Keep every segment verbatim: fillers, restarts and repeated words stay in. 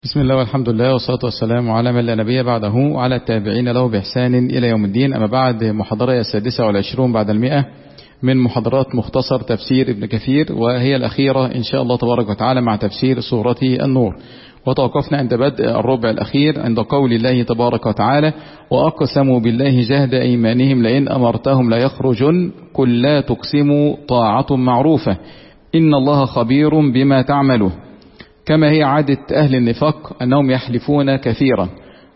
بسم الله والحمد لله والصلاة والسلام على من لا نبي بعده وعلى التابعين له بإحسان إلى يوم الدين. أما بعد، محاضرة السادسة والعشرون بعد المئة من محاضرات مختصر تفسير ابن كثير، وهي الأخيرة إن شاء الله تبارك وتعالى مع تفسير سورة النور. وتوقفنا عند بدء الربع الأخير عند قول الله تبارك وتعالى: وأقسموا بالله جهد أيمانهم لئن أمرتهم لا يخرجن قل لا تقسموا طاعة معروفة إن الله خبير بما تعملون. كما هي عادة أهل النفاق أنهم يحلفون كثيرا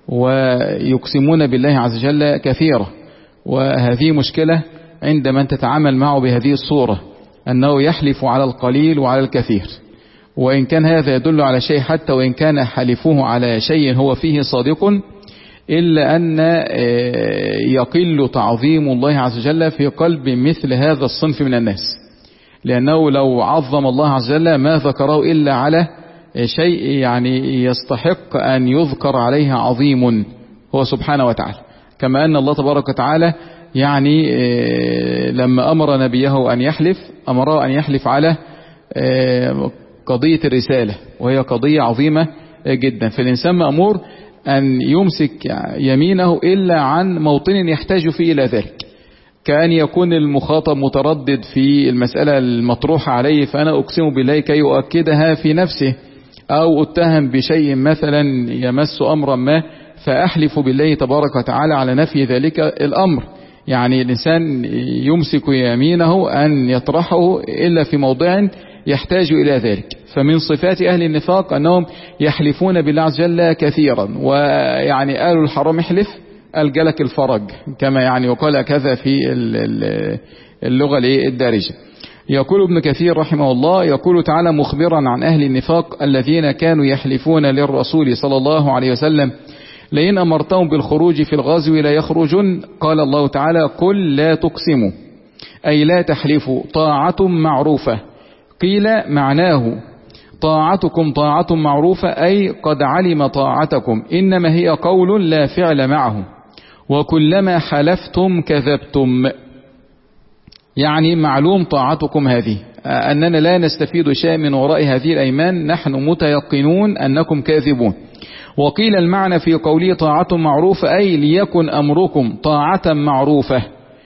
ويقسمون بالله عز وجل كثيرا، وهذه مشكلة عند من تتعامل معه بهذه الصورة، أنه يحلف على القليل وعلى الكثير، وإن كان هذا يدل على شيء، حتى وإن كان حلفه على شيء هو فيه صادق، إلا أن يقل تعظيم الله عز وجل في قلب مثل هذا الصنف من الناس، لأنه لو عظم الله عز وجل ما ذكره إلا على شيء يعني يستحق أن يذكر عليه عظيم هو سبحانه وتعالى. كما أن الله تبارك وتعالى يعني لما أمر نبيه أن يحلف، أمره أن يحلف على قضية الرسالة، وهي قضية عظيمة جدا. فالإنسان مأمور أن يمسك يمينه إلا عن موطن يحتاج فيه إلى ذلك، كأن يكون المخاطب متردد في المسألة المطروحة عليه، فأنا أقسم بالله كي يؤكدها في نفسه، أو أتهم بشيء مثلا يمس أمرا ما فأحلف بالله تبارك وتعالى على نفي ذلك الأمر. يعني الإنسان يمسك يمينه أن يطرحه إلا في موضع يحتاج إلى ذلك. فمن صفات أهل النفاق أنهم يحلفون بالله عز وجل كثيرا، ويعني قالوا الحرام احلف الجلك الفرج، كما يعني وقال كذا في اللغة الدارجة. يقول ابن كثير رحمه الله، يقول تعالى مخبرا عن أهل النفاق الذين كانوا يحلفون للرسول صلى الله عليه وسلم لئن أمرتهم بالخروج في الغزو لا يخرجن، قال الله تعالى: قل لا تقسموا، أي لا تحلفوا، طاعة معروفة. قيل معناه طاعتكم طاعة معروفة، أي قد علم طاعتكم، إنما هي قول لا فعل معه، وكلما حلفتم كذبتم. يعني معلوم طاعتكم هذه، أننا لا نستفيد شيء من وراء هذه الأيمان، نحن متيقنون أنكم كاذبون. وقيل المعنى في قوله طاعة معروفة، أي ليكن أمركم طاعة معروفة،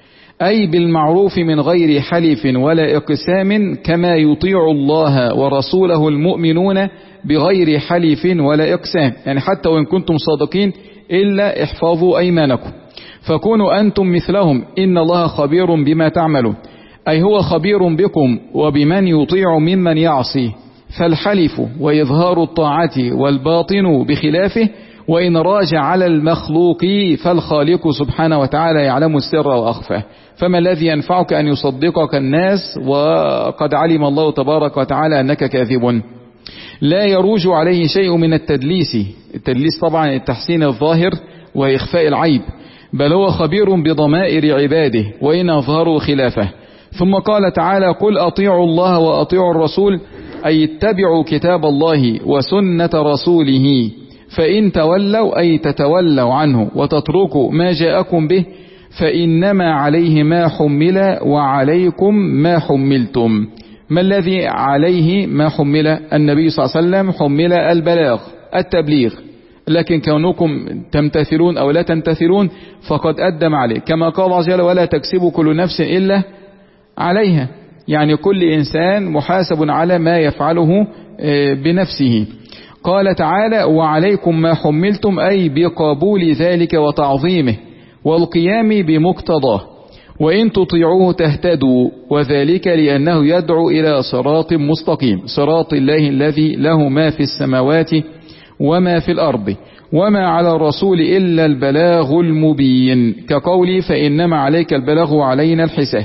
أي بالمعروف من غير حلف ولا إقسام، كما يطيع الله ورسوله المؤمنون بغير حلف ولا إقسام. يعني حتى وإن كنتم صادقين إلا احفظوا أيمانكم، فكونوا أنتم مثلهم، إن الله خبير بما تعملون، أي هو خبير بكم وبمن يطيع ممن يعصي. فالحلف وإظهار الطاعة والباطن بخلافه، وإن راجع على المخلوق فالخالق سبحانه وتعالى يعلم السر وأخفاه. فما الذي ينفعك أن يصدقك الناس وقد علم الله تبارك وتعالى أنك كاذب؟ لا يروج عليه شيء من التدليس، التدليس طبعا التحسين الظاهر وإخفاء العيب، بل هو خبير بضمائر عباده وإن أظهروا خلافه. ثم قال تعالى: قل أطيعوا الله وأطيعوا الرسول، أي اتبعوا كتاب الله وسنة رسوله، فإن تولوا، أي تتولوا عنه وتتركوا ما جاءكم به، فإنما عليه ما حمل وعليكم ما حملتم. ما الذي عليه ما حمل؟ النبي صلى الله عليه وسلم حمل البلاغ التبليغ، لكن كونكم تمتثلون أو لا تمتثلون فقد أدى عليه، كما قال الله جل: ولا تكسب كل نفس إلا عليها. يعني كل إنسان محاسب على ما يفعله بنفسه. قال تعالى: وعليكم ما حملتم، أي بقبول ذلك وتعظيمه والقيام بمقتضاه، وإن تطيعوه تهتدوا، وذلك لأنه يدعو إلى صراط مستقيم، صراط الله الذي له ما في السماوات وما في الأرض، وما على الرسول إلا البلاغ المبين، كقولي: فإنما عليك البلاغ وعلينا الحساب.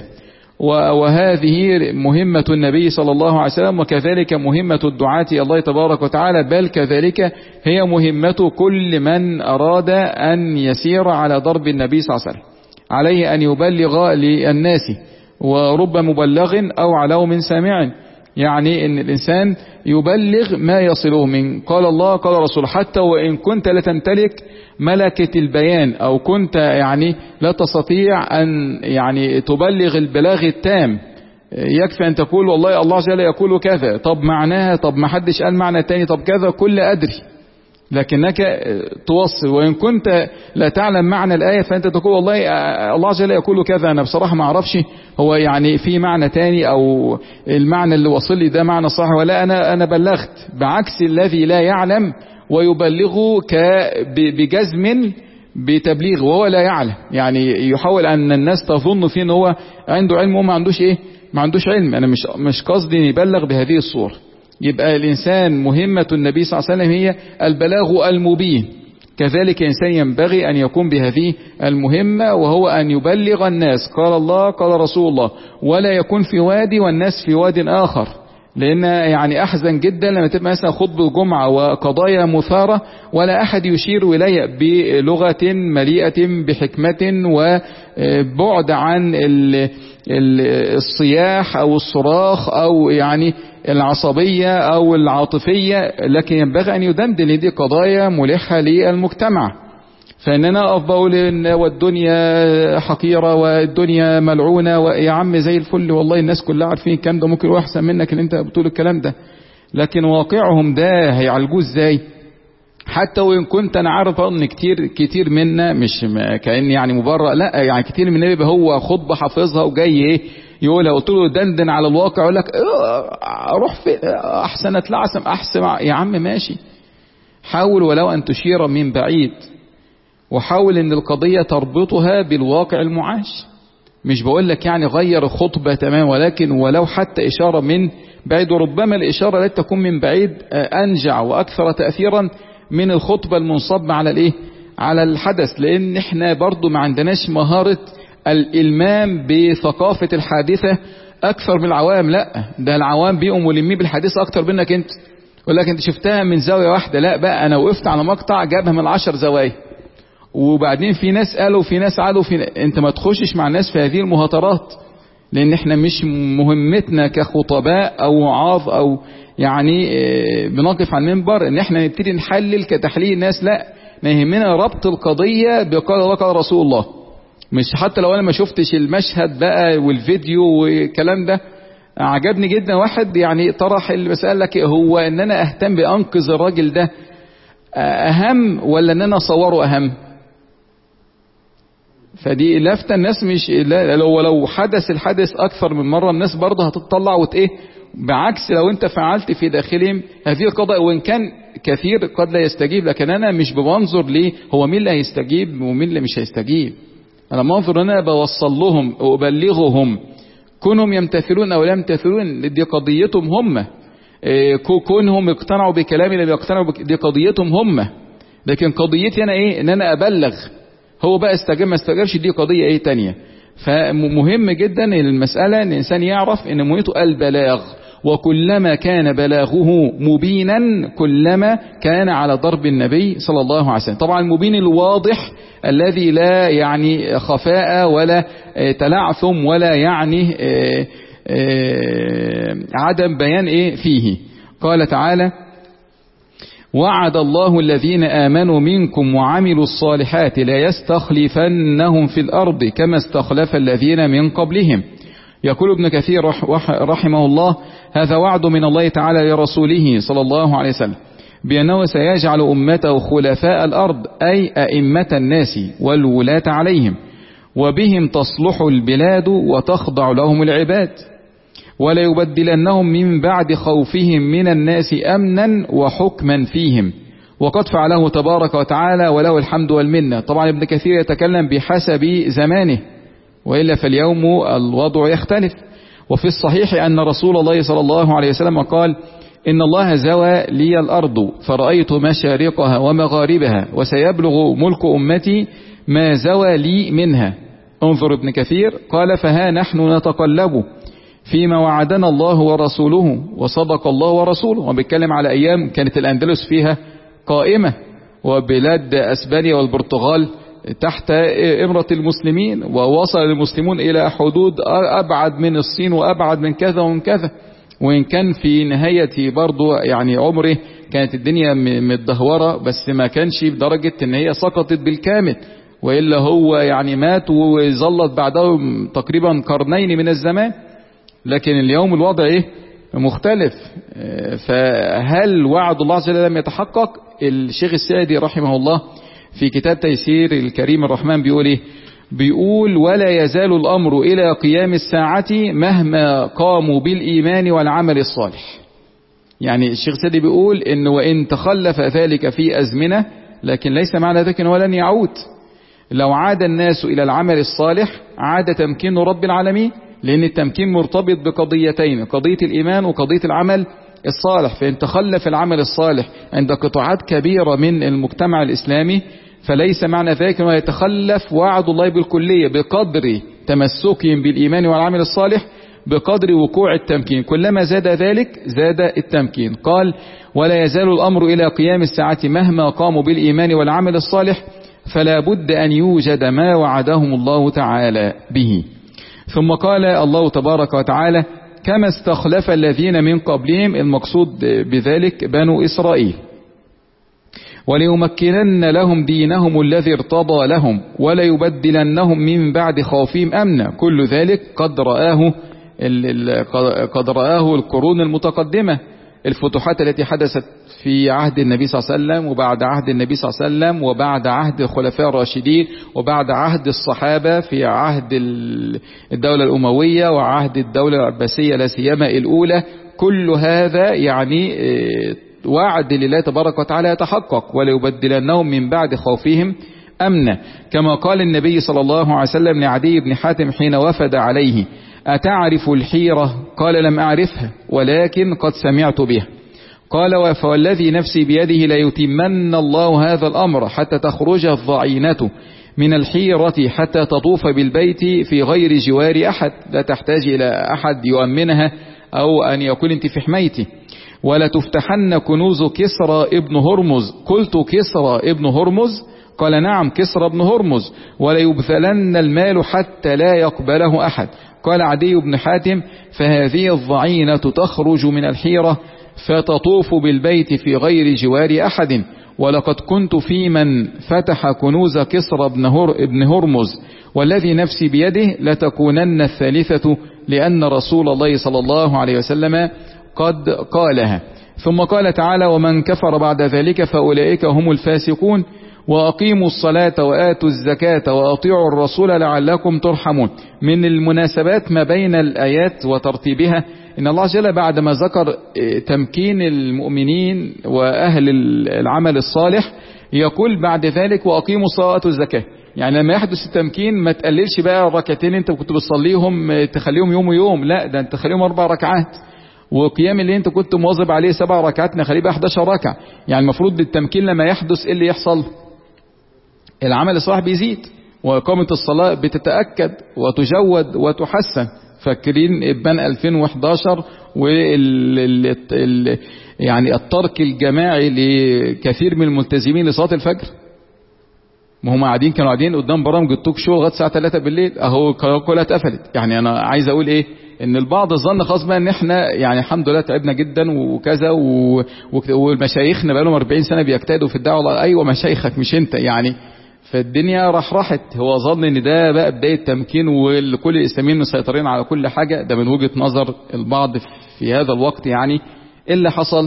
وهذه مهمة النبي صلى الله عليه وسلم، وكذلك مهمة الدعاة الله تبارك وتعالى، بل كذلك هي مهمة كل من أراد أن يسير على ضرب النبي صلى الله عليه وسلم. عليه أن يبلغ للناس، ورب مبلغ أو علو من سامع، يعني أن الإنسان يبلغ ما يصله من قال الله قال رسول، حتى وإن كنت لا تمتلك ملكة البيان، أو كنت يعني لا تستطيع أن يعني تبلغ البلاغ التام، يكفي أن تقول والله الله جل يقول كذا، طب معناها، طب ما حدش قال معنى تاني، طب كذا، كل أدري. لكنك توصل. وإن كنت لا تعلم معنى الآية فأنت تقول والله الله عز وجل يقول كذا، أنا بصراحة ما أعرفش هو يعني في معنى تاني أو المعنى اللي وصل لي ده معنى صح ولا، أنا أنا بلغت، بعكس الذي لا يعلم ويبلغه بجزم بتبليغ وهو لا يعلم، يعني يحاول أن الناس تظن فيه ان هو عنده علم وما عندوش إيه، ما عندوش علم. أنا مش مش قصدي يبلغ بهذه الصورة. يبقى الإنسان مهمة النبي صلى الله عليه وسلم هي البلاغ المبين، كذلك الإنسان ينبغي أن يكون بهذه المهمة، وهو أن يبلغ الناس قال الله قال رسول الله، ولا يكون في وادي والناس في واد آخر. لأن يعني أحزن جدا لما تبقى مثلا خطبة الجمعة وقضايا مثارة ولا أحد يشير إلي بلغة مليئة بحكمة وبعد عن الصياح أو الصراخ أو يعني العصبية أو العاطفية، لكن ينبغي أن يدندن دي قضايا ملحة للمجتمع. فإننا أفضل إن والدنيا حقيرة والدنيا ملعونة، ويا عم زي الفل والله الناس كلها عارفين الكلام ده، ممكن يروح أحسن منك اللي أنت بتقول الكلام ده، لكن واقعهم ده هيعالجوه إزاي؟ حتى وإن كنت أنا عارف أن كتير كتير منا مش كأن يعني مبرر، لا يعني كتير منا بيبقى هو خطبة حافظها وجاي إيه يقولها، قلت له دندن على الواقع يقول لك أروح في أحسن أتلعثم أحسن. يا عم ماشي، حاول ولو أن تشير من بعيد، وحاول ان القضية تربطها بالواقع المعاش. مش بقول لك يعني غير الخطبة تمام، ولكن ولو حتى إشارة من بعيد، وربما الإشارة لا تكون من بعيد أنجع وأكثر تأثيرا من الخطبة المنصبة على الإيه؟ على الحدث. لأن احنا برضو ما عندناش مهارة الإلمام بثقافة الحادثة أكثر من العوام. لا، ده العوام بيقوا ملمين بالحادثة أكثر منك أنت، يقول لك أنت شفتها من زاوية واحدة، لا بقى أنا وقفت على مقطع جابها من عشر زوايا، وبعدين في ناس قالوا في ناس عادوا في ن... انت ما تخشش مع الناس في هذه المهاترات، لان احنا مش مهمتنا كخطباء او وعاظ او يعني بنقف على المنبر ان احنا نبتدي نحلل كتحليل الناس، لا، ما يهمنا ربط القضية بقال الله قال رسول الله. مش حتى لو انا ما شفتش المشهد بقى والفيديو والكلام ده. عجبني جدا واحد يعني طرح المسألة لك، هو ان انا اهتم بانقذ الراجل ده اهم ولا ان انا اصوره اهم؟ فدي لفتة الناس مش لو لو حدث الحدث اكثر من مرة الناس برضه هتطلع وتايه، بعكس لو انت فعلت في داخلهم هذه القضاء، وان كان كثير قد لا يستجيب، لكن انا مش بمنظر ليه هو مين اللي هيستجيب ومين اللي مش هيستجيب، انا منظر ان انا بوصل لهم وابلغهم، كونهم يمتثلون او لا يمتثلون دي قضيتهم هم، كونهم اقتنعوا بكلامي لم يقتنعوا دي قضيتهم هم، لكن قضيتي انا ايه؟ ان انا ابلغ، هو بقى استجاب ما استجابش دي قضية ايه تانية. فمهم جدا المسألة ان الانسان يعرف ان مهمته البلاغ، وكلما كان بلاغه مبينا كلما كان على ضرب النبي صلى الله عليه وسلم. طبعا المبين الواضح الذي لا يعني خفاء ولا تلعثم ولا يعني عدم بيان ايه فيه. قال تعالى: وعد الله الذين آمنوا منكم وعملوا الصالحات لا يستخلفنهم في الأرض كما استخلف الذين من قبلهم. يقول ابن كثير رحمه الله: هذا وعد من الله تعالى لرسوله صلى الله عليه وسلم بأنه سيجعل أمته خلفاء الأرض، أي أئمة الناس والولاة عليهم، وبهم تصلح البلاد وتخضع لهم العباد، ولا يبدلنهم من بعد خوفهم من الناس أمنا وحكما فيهم، وقد فعله تبارك وتعالى وله الحمد والمنة. طبعا ابن كثير يتكلم بحسب زمانه، وإلا فاليوم الوضع يختلف. وفي الصحيح أن رسول الله صلى الله عليه وسلم قال: إن الله زوى لي الأرض فرأيت مشارقها ومغاربها، وسيبلغ ملك أمتي ما زوى لي منها. انظر ابن كثير قال: فها نحن نتقلب فيما وعدنا الله ورسوله وصدق الله ورسوله. وبيتكلم على أيام كانت الأندلس فيها قائمة، وبلاد أسبانيا والبرتغال تحت إمرة المسلمين، ووصل المسلمون إلى حدود أبعد من الصين وأبعد من كذا ومن كذا. وإن كان في نهاية برضو يعني عمره كانت الدنيا متدهورة، بس ما كانش بدرجة إن هي سقطت بالكامل، وإلا هو يعني مات وظلت بعده تقريبا قرنين من الزمان. لكن اليوم الوضع إيه؟ مختلف. فهل وعد الله عز وجل لم يتحقق؟ الشيخ السعدي رحمه الله في كتاب تيسير الكريم الرحمن بيقول ايه؟ بيقول ولا يزال الأمر إلى قيام الساعة مهما قاموا بالإيمان والعمل الصالح. يعني الشيخ السعدي بيقول إن وإن تخلف ذلك في أزمنة، لكن ليس معنى ذلك أنه لن يعود. لو عاد الناس إلى العمل الصالح عاد تمكين رب العالمين، لأن التمكين مرتبط بقضيتين، قضية الإيمان وقضية العمل الصالح. فإن تخلف العمل الصالح عند قطاعات كبيرة من المجتمع الإسلامي فليس معنى ذلك أنه يتخلف وعد الله بالكلية، بقدر تمسكهم بالإيمان والعمل الصالح بقدر وقوع التمكين، كلما زاد ذلك زاد التمكين. قال ولا يزال الأمر إلى قيام الساعة مهما قاموا بالإيمان والعمل الصالح فلا بد أن يوجد ما وعدهم الله تعالى به. ثم قال الله تبارك وتعالى كما استخلف الذين من قبلهم، المقصود بذلك بنو إسرائيل، وليمكنن لهم دينهم الذي ارتضى لهم وليبدلنهم من بعد خوفهم أمنا. كل ذلك قد رآه قد رآه القرون المتقدمة، الفتوحات التي حدثت في عهد النبي صلى الله عليه وسلم وبعد عهد النبي صلى الله عليه وسلم وبعد عهد الخلفاء الراشدين وبعد عهد الصحابة في عهد الدولة الأموية وعهد الدولة العباسية لا سيما الأولى. كل هذا يعني وعد لله تبارك وتعالى يتحقق، وليبدلنهم من بعد خوفهم أمنا. كما قال النبي صلى الله عليه وسلم لعدي بن حاتم حين وفد عليه أتعرف الحيرة؟ قال لم أعرفها ولكن قد سمعت بها. قال فوالذي نفسي بيده ليتمن الله هذا الأمر حتى تخرج الضعينة من الحيرة حتى تطوف بالبيت في غير جوار أحد، لا تحتاج إلى أحد يؤمنها أو أن يكون انت في حمايته. ولا تفتحن كنوز كسرى ابن هرمز. قلت كسرى ابن هرمز؟ قال نعم كسرى ابن هرمز. ولا يبذلن المال حتى لا يقبله أحد. قال عدي بن حاتم فهذه الضعينة تخرج من الحيرة فتطوف بالبيت في غير جوار أحد. ولقد كنت في من فتح كنوز كسرى ابن هرمز والذي نفسي بيده لتكونن الثالثة، لأن رسول الله صلى الله عليه وسلم قد قالها. ثم قال تعالى ومن كفر بعد ذلك فأولئك هم الفاسقون. وأقيموا الصلاة وآتوا الزكاة وأطيعوا الرسول لعلكم ترحمون. من المناسبات ما بين الآيات وترتيبها إن الله عز وجل بعدما ذكر تمكين المؤمنين وأهل العمل الصالح يقول بعد ذلك وأقيموا الصلاة وآتوا الزكاة. يعني لما يحدث التمكين ما تقللش بقى الركعتين انت كنت بتصليهم تخليهم يوم ويوم، لا ده انت تخليهم أربع ركعات، وقيام اللي انت كنت مواظب عليه سبع ركعات نخليه بقى أحد عشر ركعة. يعني المفروض بالتمكين لما يحدث ايه اللي يحصل؟ العمل الصالح بيزيد وإقامة الصلاة بتتأكد وتجود وتحسن. فاكرين إبان ألفين وإحدى عشر وال ال... يعني الترك الجماعي لكثير من الملتزمين لصلاة الفجر؟ ما هم قاعدين كانوا قاعدين قدام برامج التوك شو لغايه الساعه ثلاثة بالليل، اهو كلها اتقفلت. يعني انا عايز اقول ايه؟ ان البعض ظن خلاص بقى ان احنا يعني الحمد لله تعبنا جدا وكذا و... ومشايخنا بقى لهم أربعين سنة بيجتهدوا في الدعوه. ايوه مشايخك مش انت يعني. فالدنيا راح راحت. هو ظن ان ده بقى بدايه تمكين وكل الاسلاميين مسيطرين على كل حاجه. ده من وجهه نظر البعض في هذا الوقت. يعني اللي حصل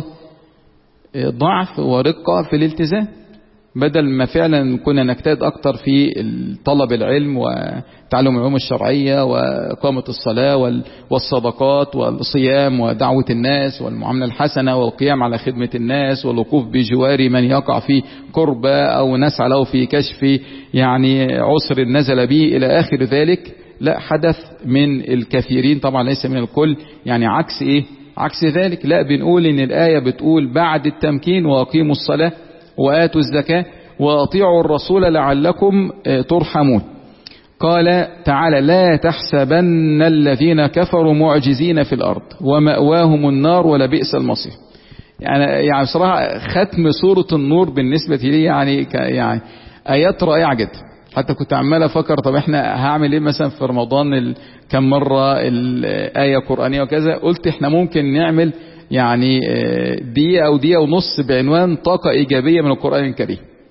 ضعف ورقه في الالتزام، بدل ما فعلا كنا نجتهد اكتر في طلب العلم وتعلم العلوم الشرعية وإقامة الصلاة والصدقات والصيام ودعوة الناس والمعاملة الحسنة والقيام على خدمة الناس والوقوف بجوار من يقع في كربة أو نسعى له في كشف يعني عسر نزل به إلى آخر ذلك. لا، حدث من الكثيرين طبعا ليس من الكل. يعني عكس إيه؟ عكس ذلك. لا، بنقول إن الآية بتقول بعد التمكين وأقيموا الصلاة وآتوا الزكاة وأطيعوا الرسول لعلكم ترحمون. قال تعالى لا تحسبن الذين كفروا معجزين في الأرض ومأواهم النار ولبئس المصير. يعني يعني بصراحة ختم سورة النور بالنسبة لي يعني يعني آيات رائعة جدا. حتى كنت عمال أفكر طب احنا هعمل ايه مثلا في رمضان كم مرة الآية قرآنية وكذا. قلت احنا ممكن نعمل يعني دقيقة أو دقيقة ونص بعنوان طاقة إيجابية من القرآن الكريم.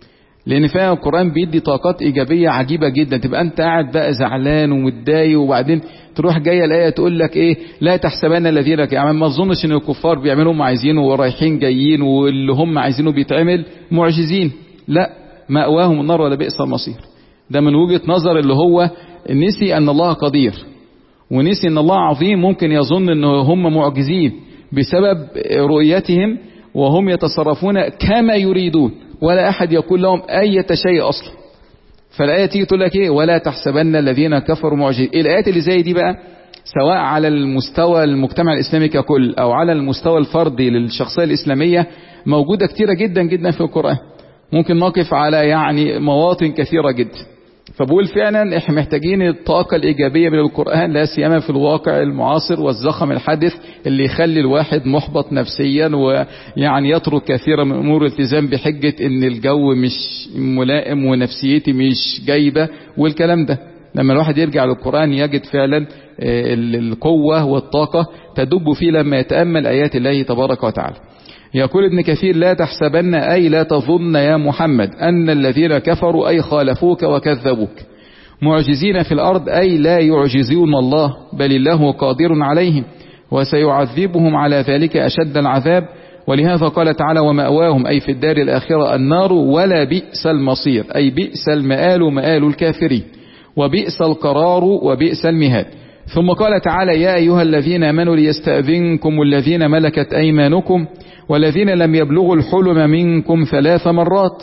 لان فعلا القرآن بيدي طاقات ايجابية عجيبة جدا. تبقى انت قاعد بقى زعلان ومتضايق، وبعدين تروح جاية الآية تقول لك ايه، لا تحسبن الذين، يعني ما اظنش ان الكفار بيعملوا هم عايزينه ورايحين جايين واللي هم عايزينه بيتعمل معجزين، لا، مأواهم النار ولا بئس المصير. ده من وجهة نظر اللي هو نسي ان الله قدير، ونسي ان الله عظيم، ممكن يظن ان هم معجزين بسبب رؤيتهم وهم يتصرفون كما يريدون، ولا احد يقول لهم اي شيء اصلا. فالايه تيجي تقول لك ايه، ولا تحسبن الذين كفروا معجزين. الايات اللي زي دي بقى سواء على المستوى المجتمع الاسلامي ككل او على المستوى الفردي للشخصيه الاسلاميه موجوده كتيره جدا جدا في القران. ممكن نقف على يعني مواطن كثيره جدا. فبقول فعلا احنا محتاجين الطاقة الإيجابية من القرآن، لا سيما في الواقع المعاصر والزخم الحادث اللي يخلي الواحد محبط نفسيا، ويعني يترك كثيرا من أمور الالتزام بحجة ان الجو مش ملائم ونفسيتي مش جايبة والكلام ده. لما الواحد يرجع للقرآن يجد فعلا القوة والطاقة تدب فيه لما يتأمل آيات الله تبارك وتعالى. يقول ابن كثير لا تحسبن أي لا تظن يا محمد أن الذين كفروا أي خالفوك وكذبوك معجزين في الأرض، أي لا يعجزون الله، بل الله قادر عليهم وسيعذبهم على ذلك أشد العذاب. ولهذا قال تعالى ومأواهم أي في الدار الآخرة النار ولا بئس المصير، أي بئس المآل مآل الكافرين، وبئس القرار وبئس المهاد. ثم قال تعالى يا أيها الذين آمنوا ليستأذنكم الذين ملكت أيمانكم والذين لم يبلغوا الحلم منكم ثلاث مرات.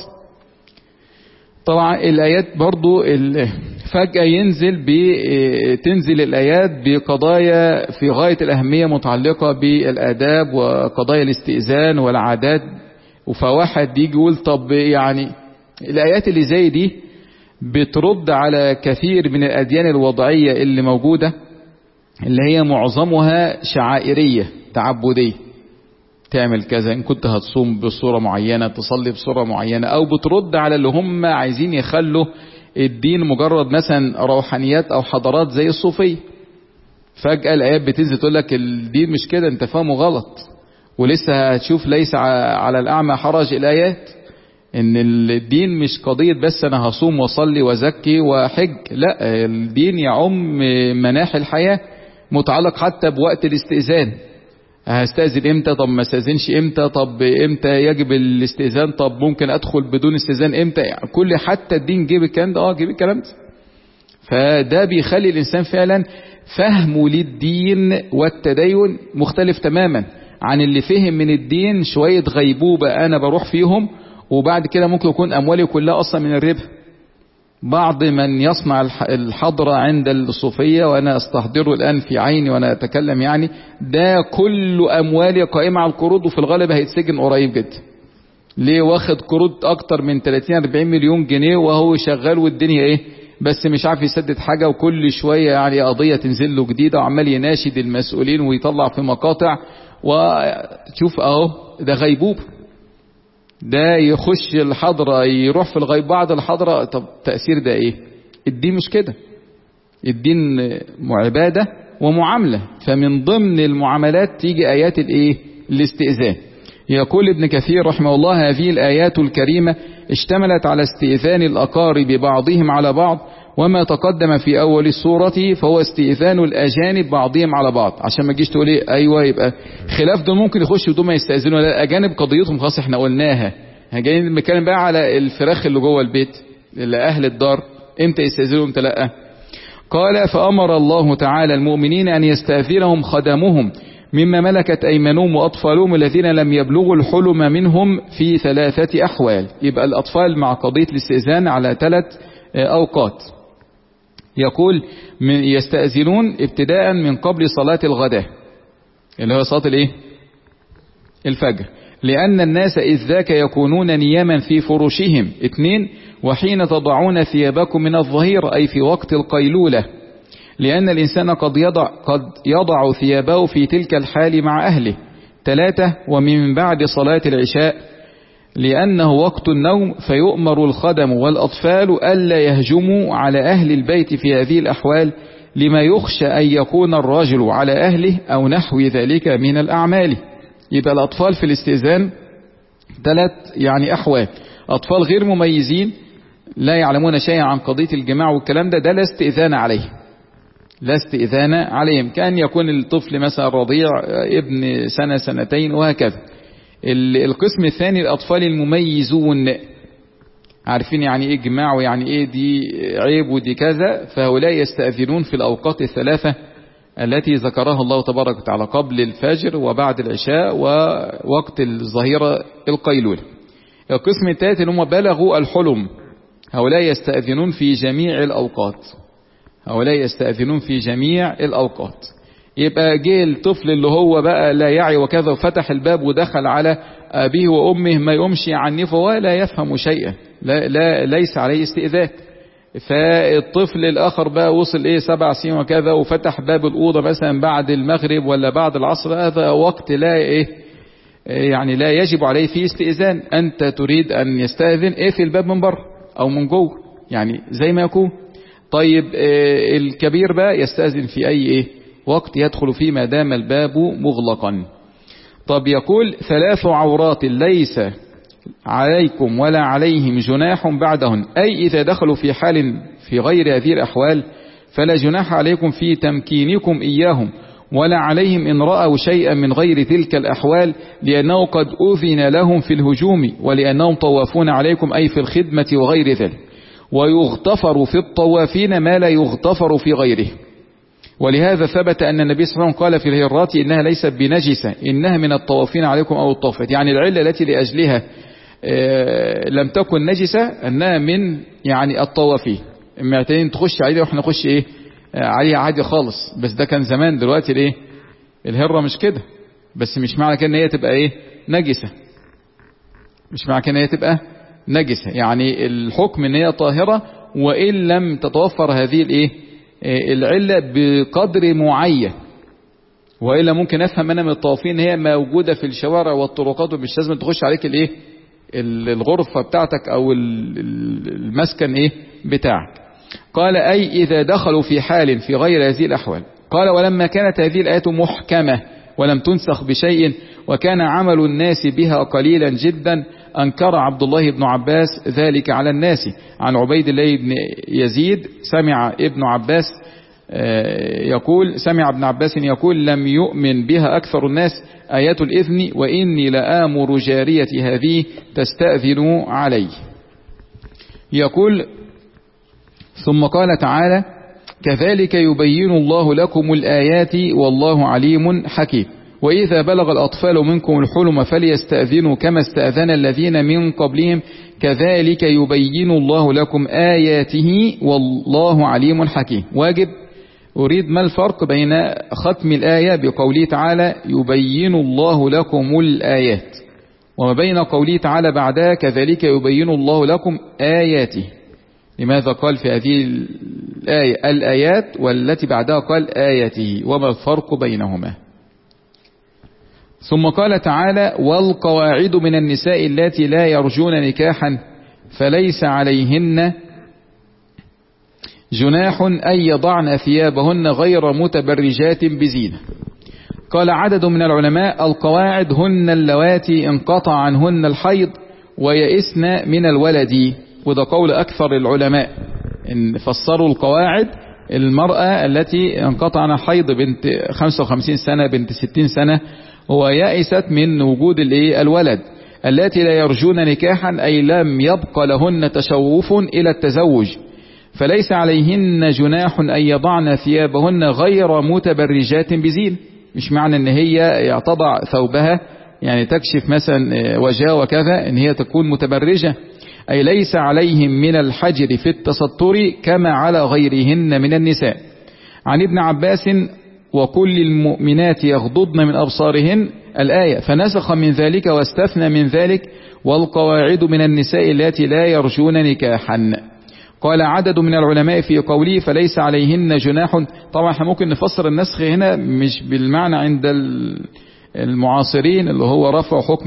طبعا الآيات برضو فجأة ينزل تنزل الآيات بقضايا في غاية الأهمية متعلقة بالآداب وقضايا الاستئذان والعادات. فواحد يجي يقول طب يعني الآيات اللي زي دي بترد على كثير من الأديان الوضعية اللي موجودة، اللي هي معظمها شعائرية تعبدية، تعمل كذا إن كنت هتصوم بصورة معينة، تصلي بصورة معينة، أو بترد على اللي هم عايزين يخلوا الدين مجرد مثلا روحانيات أو حضارات زي الصوفية. فجأة الآيات بتنزل تقول لك الدين مش كده، أنت فاهمه غلط. ولسه هتشوف ليس على الأعمى حرج الآيات، إن الدين مش قضية بس أنا هصوم وصلي وزكي وحج، لا، الدين يعم مناحي الحياة، متعلق حتى بوقت الاستئذان. هستأذن امتى؟ طب ما استأذنش امتى؟ طب امتى يجب الاستئذان؟ طب ممكن ادخل بدون استئذان امتى؟ يعني كل حتى الدين جيب الكلام ده، اه جيب الكلام ده. فده بيخلي الانسان فعلا فهمه للدين والتدين مختلف تماما عن اللي فهم من الدين شوية غيبوبة انا بروح فيهم، وبعد كده ممكن يكون اموالي كلها اصلا من الربا. بعض من يصنع الحضرة عند الصوفية، وأنا أستحضره الآن في عيني وأنا أتكلم، يعني ده كل أموالي قائمة على القروض، وفي الغالب هيتسجن قريب جدا. ليه؟ واخد قروض أكتر من ثلاثين أربعين مليون جنيه وهو شغال والدنيا إيه، بس مش عارف يسدد حاجة، وكل شوية يعني قضية تنزل له جديدة، وعمال يناشد المسؤولين ويطلع في مقاطع. وشوف أهو ده غيبوب، ده يخش الحضرة يروح في الغيب بعد الحضرة. طب تأثير ده ايه؟ الدين مش كده، الدين عبادة ومعاملة. فمن ضمن المعاملات تيجي آيات الايه؟ الاستئذان. يقول ابن كثير رحمه الله هذه الآيات الكريمة اشتملت على استئذان الأقارب بعضهم على بعض، وما تقدم في أول السورة فهو استئذان الأجانب بعضهم على بعض. عشان ما تجيش تقول ايه ايوه يبقى خلاف دول ممكن يخشوا دول ما يستأذنوا، لا، الأجانب قضيتهم خلاص احنا قلناها. جايين نتكلم بقى على الفراخ اللي جوه البيت اللي أهل الدار، امتى يستأذنوا امتى لا. قال فأمر الله تعالى المؤمنين أن يستأذنهم خدمهم مما ملكت أيمانهم وأطفالهم الذين لم يبلغوا الحلم منهم في ثلاثة أحوال. يبقى الأطفال مع قضية الاستئذان على ثلاث أوقات. يقول يستأذنون ابتداء من قبل صلاة الغداء اللي هو صلاة الايه؟ الفجر، لأن الناس إذ ذاك يكونون نياما في فرشهم. اثنين وحين تضعون ثيابكم من الظهير أي في وقت القيلولة، لأن الإنسان قد يضع, قد يضع ثيابه في تلك الحال مع أهله. ثلاثة ومن بعد صلاة العشاء، لأنه وقت النوم، فيؤمر الخدم والأطفال ألا يهجموا على أهل البيت في هذه الأحوال، لما يخشى أن يكون الرجل على أهله أو نحو ذلك من الأعمال. يبقى الأطفال في الاستئذان ثلاث يعني أحوال. أطفال غير مميزين لا يعلمون شيئا عن قضية الجماع والكلام ده، ده لا استئذان عليه، لا استئذان عليهم. كان يكون الطفل مثلا رضيع ابن سنة سنتين وهكذا. القسم الثاني الأطفال المميزون، عارفين يعني ايه جماع ويعني ايه دي عيب ودي كذا، فهؤلاء يستأذنون في الأوقات الثلاثة التي ذكرها الله تبارك وتعالى، قبل الفجر وبعد العشاء ووقت الظهيرة القيلولة. القسم الثالث اللي هم بلغوا الحلم، هؤلاء يستأذنون في جميع الأوقات، هؤلاء يستأذنون في جميع الأوقات. يبقى جه الطفل اللي هو بقى لا يعي وكذا وفتح الباب ودخل على أبيه وأمه ما يقومش يعنفه ولا يفهم شيئا، لا, لا ليس عليه استئذان. فالطفل الآخر بقى وصل إيه سبع سنين وكذا وفتح باب الأوضة مثلا بعد المغرب ولا بعد العصر، هذا وقت لا إيه يعني لا يجب عليه فيه استئذان. أنت تريد أن يستأذن إيه في الباب من بره أو من جوه يعني زي ما يكون. طيب إيه الكبير بقى يستأذن في أي إيه وقت يدخل فيه ما دام الباب مغلقا. طب يقول ثلاث عورات ليس عليكم ولا عليهم جناح بعدهن، أي إذا دخلوا في حال في غير هذه الأحوال فلا جناح عليكم في تمكينكم إياهم، ولا عليهم إن رأوا شيئا من غير تلك الأحوال، لأنه قد أذن لهم في الهجوم ولأنهم طوافون عليكم أي في الخدمة وغير ذلك. ويغتفر في الطوافين ما لا يغتفر في غيره. ولهذا ثبت أن النبي صلى الله عليه وسلم قال في الهرات إنها ليست بنجسة، إنها من الطوافين عليكم أو الطوافات. يعني العلة التي لأجلها لم تكن نجسة أنها من يعني الطوافين. معتين تخش عليها وإحنا نخش إيه عليها عادي خالص، بس ده كان زمان. دلوقتي الإيه الهرة مش كده، بس مش معنى كده ان هي تبقى إيه نجسة، مش معنى كده ان هي تبقى نجسة. يعني الحكم ان هي طاهرة وإن لم تتوفر هذه الإيه العلة بقدر معين. وإلا ممكن أفهم أنا من الطوافين هي موجودة في الشوارع والطرقات ومش لازم تخش عليك الإيه الغرفة بتاعتك أو المسكن إيه بتاعك. قال أي إذا دخلوا في حال في غير هذه الأحوال. قال ولما كانت هذه الآية محكمة ولم تنسخ بشيء وكان عمل الناس بها قليلا جدا، أنكر عبد الله بن عباس ذلك على الناس. عن عبيد الله بن يزيد سمع ابن عباس يقول سمع ابن عباس يقول لم يؤمن بها أكثر الناس آيات الإذن وإني لآمر جاريتي هذه تستأذن علي. يقول ثم قال تعالى كذلك يبين الله لكم الآيات والله عليم حكيم. وإذا بلغ الأطفال منكم الحلم فليستأذنوا كما استأذن الذين من قبلهم كذلك يبين الله لكم آياته والله عليم حكيم. واجب أريد ما الفرق بين ختم الآية بقوله تعالى يبين الله لكم الآيات وما بين قوله تعالى بعدها كذلك يبين الله لكم آياته؟ لماذا قال في هذه الآية الآيات والتي بعدها قال آياته؟ وما الفرق بينهما؟ ثم قال تعالى والقواعد من النساء التي لا يرجون نكاحا فليس عليهن جناح أن يضعن ثيابهن غير متبرجات بزينة. قال عدد من العلماء القواعد هن اللواتي انقطع عنهن الحيض ويئسن من الولد، وده قول أكثر العلماء إن فسروا القواعد المرأة التي انقطع عنها حيض بنت خمسة وخمسين سنة بنت ستين سنة ويأست من وجود الولد، التي لا يرجون نكاحا أي لم يبق لهن تشوف إلى التزوج فليس عليهن جناح أن يضعن ثيابهن غير متبرجات بزين. مش معنى ان هي تضع ثوبها يعني تكشف مثلا وجهها وكذا ان هي تكون متبرجة، أي ليس عليهم من الحجر في التستر كما على غيرهن من النساء. عن ابن عباس وكل المؤمنات يغضضن من أبصارهن الآية فنسخ من ذلك واستثنى من ذلك والقواعد من النساء التي لا يرجون نكاحا. قال عدد من العلماء في قوله فليس عليهن جناح. طبعا احنا ممكن نفسر النسخ هنا مش بالمعنى عند المعاصرين اللي هو رفع حكم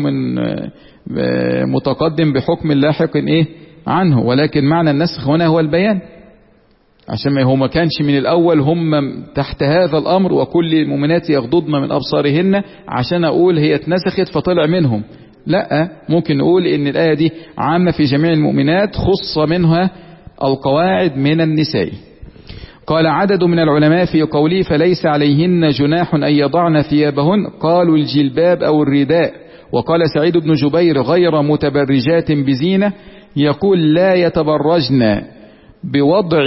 متقدم بحكم لاحق ايه عنه، ولكن معنى النسخ هنا هو البيان، عشان ما هو ما كانش من الأول هم تحت هذا الأمر وكل المؤمنات يغضضن من أبصارهن عشان أقول هي اتنسخت فطلع منهم، لا، ممكن نقول ان الآية دي عامة في جميع المؤمنات، خص منها القواعد من النساء. قال عدد من العلماء في قوله فليس عليهن جناح أن يضعن ثيابهن قالوا الجلباب أو الرداء. وقال سعيد بن جبير غير متبرجات بزينة، يقول لا يتبرجن بوضع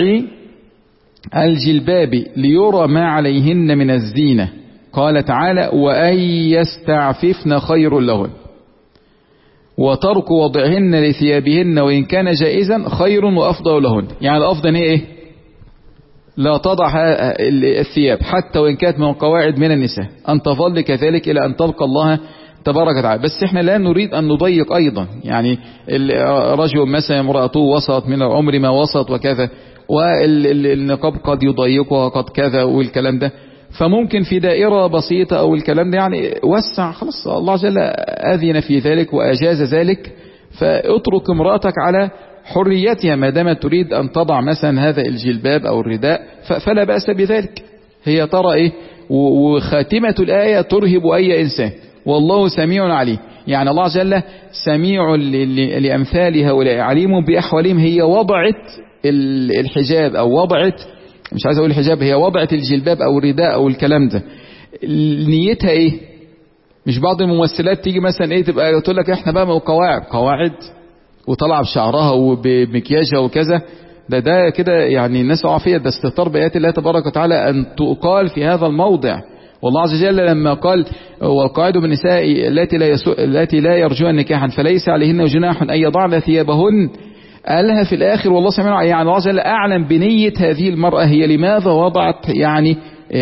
الجلباب ليرى ما عليهن من الزينة. قال تعالى وأن يستعففن خير لهن، وترك وضعهن لثيابهن وإن كان جائزا خير وأفضل لهن. يعني الأفضل هي إيه؟ لا تضع الثياب حتى وإن كانت من قواعد من النساء، أن تظل كذلك إلى أن تلقى الله تبارك وتعالى. بس احنا لا نريد أن نضيق أيضا، يعني الرجل مثلا امرأته وسط من العمر ما وسط وكذا، والنقاب قد يضيقها قد كذا والكلام ده، فممكن في دائرة بسيطة أو الكلام ده يعني وسع، خلاص الله جل أذن في ذلك وأجاز ذلك، فاترك امرأتك على حريتها ما دامت تريد أن تضع مثلا هذا الجلباب أو الرداء فلا بأس بذلك. هي ترى إيه؟ وخاتمة الآية ترهب أي إنسان والله سميع عليم. يعني الله جل سميع لأمثال هؤلاء عليم بأحوالهم. هي وضعت الحجاب أو وضعت، مش عايز أقول الحجاب، هي وضعت الجلباب أو الرداء أو الكلام ده، نيتها إيه؟ مش بعض الممثلات تيجي مثلا إيه تبقى تقول لك إحنا بقى قواعد قواعد وطلع بشعرها وبمكياجها وكذا، ده ده كده يعني الناس عافية، ده استهتار بآيات الله تبارك وتعالى أن تقال في هذا الموضع. والله عز وجل لما قال وقاعدوا بالنساء التي لا التي لا يرجون نكاحا فليس عليهن جناح أن يضعن ثيابهن، قالها في الآخر والله سمعنا. يعني الله عز وجل أعلم بنية هذه المرأة، هي لماذا وضعت يعني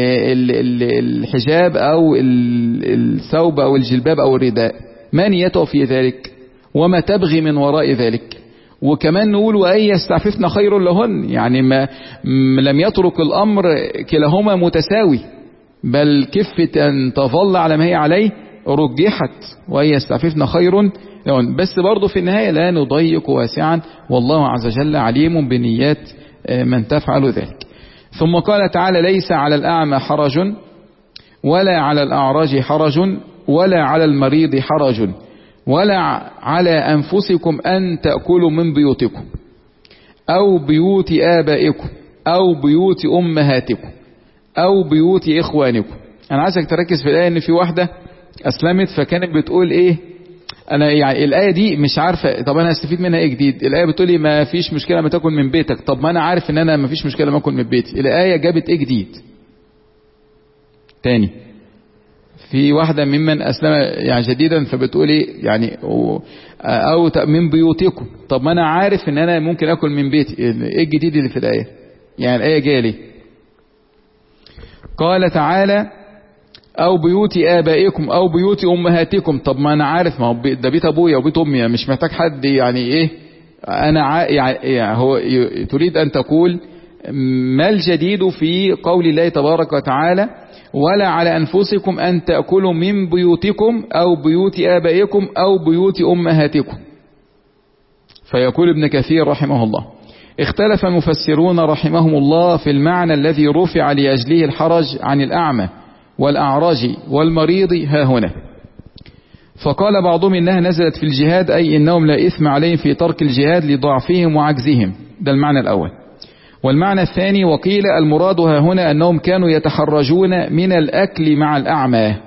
الحجاب أو الثوب أو الجلباب أو الرداء، ما نيته في ذلك وما تبغي من وراء ذلك. وكمان نقول وأن يستعففن خير لهن، يعني ما لم يترك الأمر كلاهما متساوي، بل كفة أن تظل على ما هي عليه رجحت، وأن يستعففن خير لهن. بس برضو في النهاية لا نضيق واسعا، والله عز وجل عليم بنيات من تفعل ذلك. ثم قال تعالى ليس على الأعمى حرج ولا على الأعرج حرج ولا على المريض حرج ولا على أنفسكم أن تأكلوا من بيوتكم أو بيوت آبائكم أو بيوت أمهاتكم أو بيوت إخوانكم. أنا عايزك تركز في الآية إن في واحدة أسلمت فكانت بتقول إيه، أنا يعني الآية دي مش عارفة طب أنا هستفيد منها إيه جديد. الآية بتقول لي ما فيش مشكلة ما تاكل من بيتك، طب ما أنا عارف إن أنا ما فيش مشكلة ما أكل من بيتي. الآية جابت إيه جديد تاني؟ في واحدة ممن أسلم يعني جديدا فبتقول إيه يعني أو من بيوتكم، طب ما أنا عارف إن أنا ممكن أكل من بيتي، إيه الجديد اللي في الآية؟ يعني الآية جاية ليه؟ قال تعالى أو بيوت آبائكم أو بيوت أمهاتكم، طب ما أنا عارف ما هو ده بيت أبويا وبيت أمي، مش محتاج حد يعني إيه أنا ع... يعني هو تريد أن تقول ما الجديد في قول الله تبارك وتعالى ولا على أنفسكم أن تأكلوا من بيوتكم أو بيوت آبائكم أو بيوت أمهاتكم. فيقول ابن كثير رحمه الله اختلف المفسرون رحمهم الله في المعنى الذي رفع لأجله الحرج عن الأعمى والأعرج والمريض ها هنا. فقال بعضهم إنها نزلت في الجهاد، أي إنهم لا إثم عليهم في ترك الجهاد لضعفهم وعجزهم، ده المعنى الأول. والمعنى الثاني وقيل المراد ها هنا أنهم كانوا يتحرجون من الأكل مع الأعمى،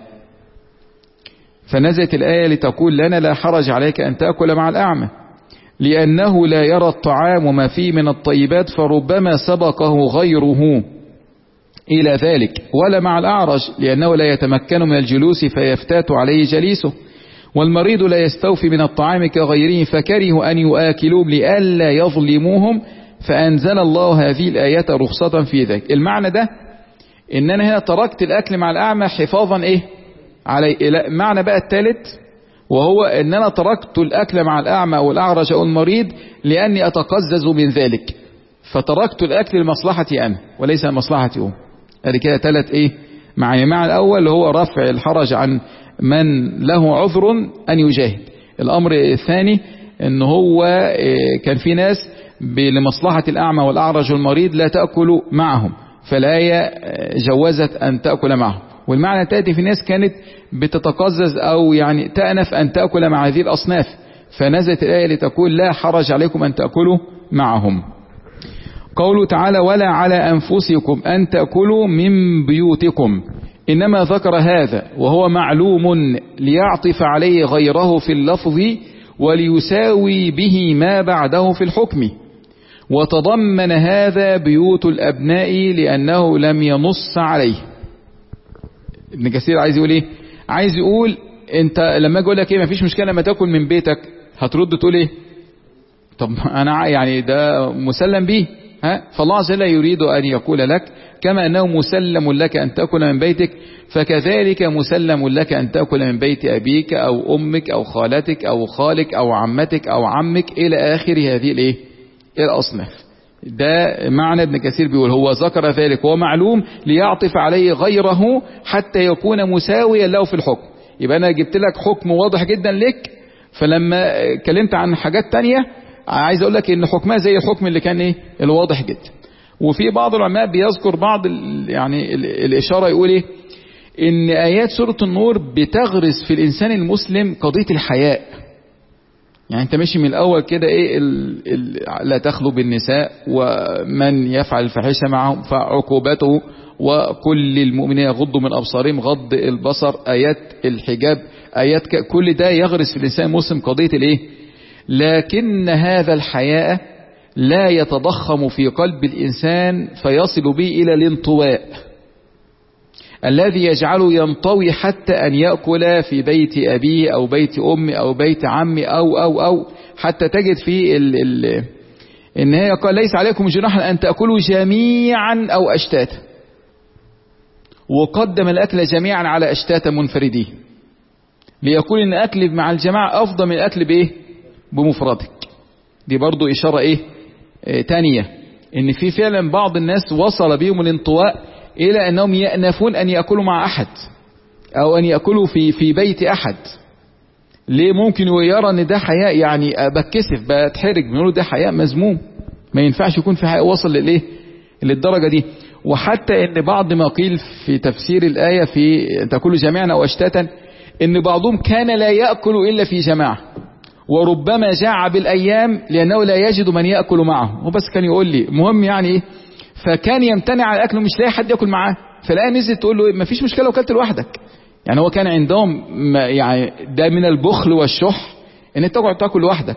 فنزلت الآية لتقول لنا لا حرج عليك أن تأكل مع الأعمى لأنه لا يرى الطعام وما فيه من الطيبات فربما سبقه غيره إلى ذلك، ولا مع الأعرج لأنه لا يتمكن من الجلوس فيفتات عليه جليسه، والمريض لا يستوفي من الطعام كغيره فكرهوا أن يؤكلوا لئلا يظلموهم فأنزل الله هذه الآية رخصة في ذلك. المعنى ده إن أنا هنا تركت الأكل مع الأعمى حفاظا إيه علي. معنى بقى الثالث وهو إن أنا تركت الأكل مع الأعمى والأعرج أو المريض لأني أتقزز من ذلك، فتركت الأكل لمصلحتي أنا وليس لمصلحتي أم. هذه كده ثلاث إيه معنى. المعنى الأول هو رفع الحرج عن من له عذر أن يجاهد. الأمر الثاني إن هو كان في ناس لمصلحة الأعمى والأعرج والمريض لا تأكل معهم، فالآية جوزت أن تأكل معهم. والمعنى التالي في ناس كانت بتتقزز أو يعني تأنف أن تأكل مع هذه الأصناف، فنزلت الآية لتقول لا حرج عليكم أن تأكلوا معهم. قوله تعالى ولا على أنفسكم أن تأكلوا من بيوتكم، إنما ذكر هذا وهو معلوم ليعطف عليه غيره في اللفظ وليساوي به ما بعده في الحكم، وتضمن هذا بيوت الأبناء لأنه لم ينص عليه. ابن كثير عايز يقول ايه؟ عايز يقول انت لما اجي اقول لك ايه مفيش مشكله لما تاكل من بيتك، هترد تقول ايه؟ طب انا يعني ده مسلم به، ها؟ فالله عز وجل يريد ان يقول لك كما انه مسلم لك ان تاكل من بيتك، فكذلك مسلم لك ان تاكل من بيت ابيك او امك او خالتك او خالك او عمتك او عمك الى اخر هذه الايه؟ الاصناف. ده معنى ابن كثير بيقول هو ذكر ذلك ومعلوم ليعطف عليه غيره حتى يكون مساويا له في الحكم. يبقى انا جبت لك حكم واضح جدا لك، فلما اتكلمت عن حاجات تانية عايز اقول لك ان حكمها زي الحكم اللي كان ايه الواضح جدا. وفي بعض العلماء بيذكر بعض ال يعني ال الاشاره يقول ايه ان ايات سوره النور بتغرس في الانسان المسلم قضيه الحياء. يعني انت ماشي من الاول كده ايه ال ال لا تخلو بالنساء ومن يفعل الفاحشه معهم فعقوبته وكل المؤمنين يغضوا من ابصارهم غض البصر، ايات الحجاب، ايات كل ده يغرس في الانسان المسلم قضيه الايه؟ لكن هذا الحياء لا يتضخم في قلب الانسان فيصل به الى الانطواء الذي يجعله ينطوي حتى أن يأكل في بيت أبيه أو بيت أمه أو بيت عمه أو أو أو حتى تجد في ال ال النهاية قال ليس عليكم جناح أن تأكلوا جميعا أو أشتاتا، وقدم الأكل جميعا على أشتاتا منفردين ليقول إن أكل مع الجماعة أفضل من الأكل بإيه؟ بمفردك. دي برضو إشارة إيه؟ إيه تانية إن في فعلا بعض الناس وصل بهم الانطواء إلى أنهم يأنفون أن يأكلوا مع أحد أو أن يأكلوا في في بيت أحد. ليه؟ ممكن يرى أن ده حياء، يعني بتكسف بتحرج، بنقول ده حياء مذموم، ما ينفعش يكون في حياء وصل للإيه؟ للدرجة دي. وحتى أن بعض ما قيل في تفسير الآية في تأكلوا جميعا أو أشتاتا أن بعضهم كان لا يأكل إلا في جماعة، وربما جاع بالأيام لأنه لا يجد من يأكل معه، هو بس كان يقول لي مهم يعني إيه، فكان يمتنع عن الاكل ومش لاقي حد ياكل معاه، فالآية نزلت تقول له ما فيش مشكله لو اكلت لوحدك. يعني هو كان عندهم يعني ده من البخل والشح ان انت تقعد تاكل لوحدك،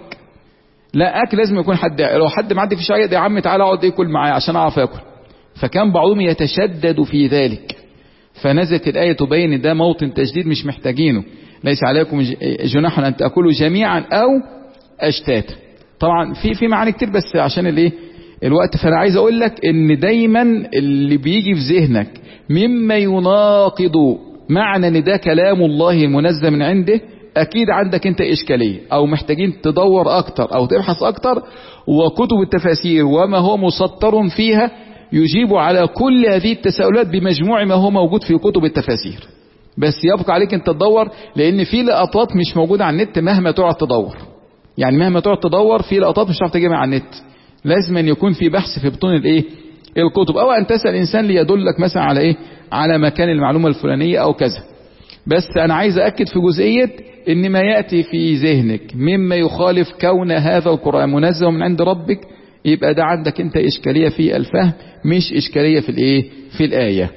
لا اكل لازم يكون حد، لو حد معدي في الشارع يا عم تعالى اقعد اكل معايا عشان اعرف اكل. فكان بعضهم يتشدد في ذلك، فنزلت الآية تبين ان ده موطن تشديد مش محتاجينه، ليس عليكم جناح ان تاكلوا جميعا او اشتاتا. طبعا في في معاني كتير بس عشان الايه الوقت، فانا عايز اقول لك ان دايما اللي بيجي في ذهنك مما يناقض معنى ان ده كلام الله المنزه من عنده، اكيد عندك انت اشكاليه او محتاجين تدور اكتر او تبحث اكتر، وكتب التفاسير وما هو مسطر فيها يجيب على كل هذه التساؤلات بمجموع ما هو موجود في كتب التفاسير. بس يبقى عليك انت تدور، لان في لقطات مش موجوده على النت مهما تقعد تدور، يعني مهما تقعد تدور في لقطات مش هتعرف تجيبها على النت، لازم أن يكون في بحث في بطون الايه الكتب، او ان تسأل انسان ليدلك مثلا على ايه على مكان المعلومة الفلانية او كذا. بس انا عايز اكد في جزئية ان ما يأتي في ذهنك مما يخالف كون هذا القرآن منزه من عند ربك، يبقى ده عندك انت اشكالية في الفهم مش اشكالية في الايه في الآية.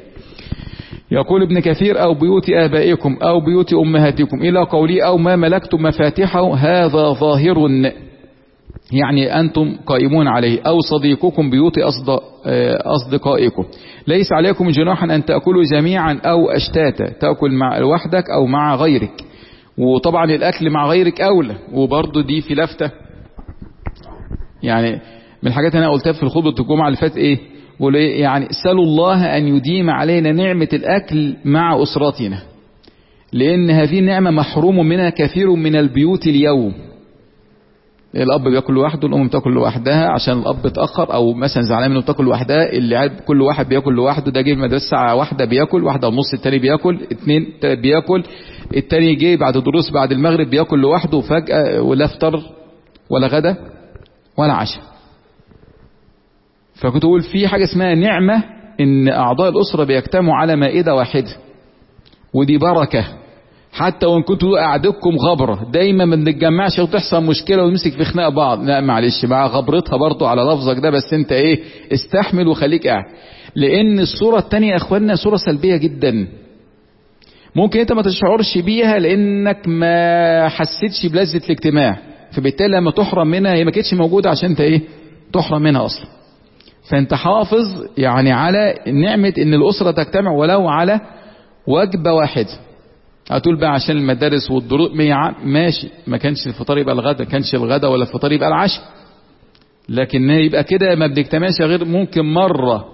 يقول ابن كثير او بيوت آبائكم او بيوت امهاتكم الى قولي او ما ملكتم مفاتحه، هذا ظاهر يعني أنتم قائمون عليه، أو صديقكم بيوت أصدقائكم. ليس عليكم جناحا أن تأكلوا جميعا أو أشتاتا، تأكل مع وحدك أو مع غيرك، وطبعا الأكل مع غيرك أولى. وبرضه دي في لفتة يعني من الحاجات أنا قلتها في الخطبة الجمعة اللي فاتت إيه بقول إيه يعني سألوا الله أن يديم علينا نعمة الأكل مع أسرتنا، لأن هذه النعمة محروم منها كثير من البيوت اليوم. الاب بياكل لوحده، الام بتاكل لوحدها عشان الاب اتاخر او مثلا زعلان منه بتاكل لوحدها، اللي قاعد كل واحد بياكل لوحده، ده جه المدرسه الساعه واحدة بياكل، واحدة ونص التاني بياكل، اتنين بياكل، التاني جه بعد دروس بعد المغرب بياكل لوحده، وفجاه ولا فطر ولا غدا ولا عشاء. فكنت اقول في حاجه اسمها نعمه ان اعضاء الاسره بيجتمعوا على مائده واحده، ودي بركة. حتى وان كنتوا قعدتكم غبرة دايما ما بنتجمعش وتحصل مشكلة ونمسك في خناق بعض، لا معلش مع غبرتها برضو على لفظك ده، بس انت ايه استحمل وخليك قاعد. لان الصورة التانية يا اخوانا صورة سلبية جدا، ممكن انت ما تشعرش بيها لانك ما حسيتش بلذة الاجتماع، فبالتالي لما تحرم منها هي ما كانتش موجودة عشان انت ايه تحرم منها اصلا. فانت حافظ يعني على نعمة ان الاسرة تجتمع ولو على وجبة واحدة. هتقول بقى عشان المدارس والدروس ماشي، ما كانش الفطار يبقى الغدا، كانش الغدا ولا الفطار يبقى العشاء، لكن يبقى كده ما بنجتمعش غير ممكن مرة،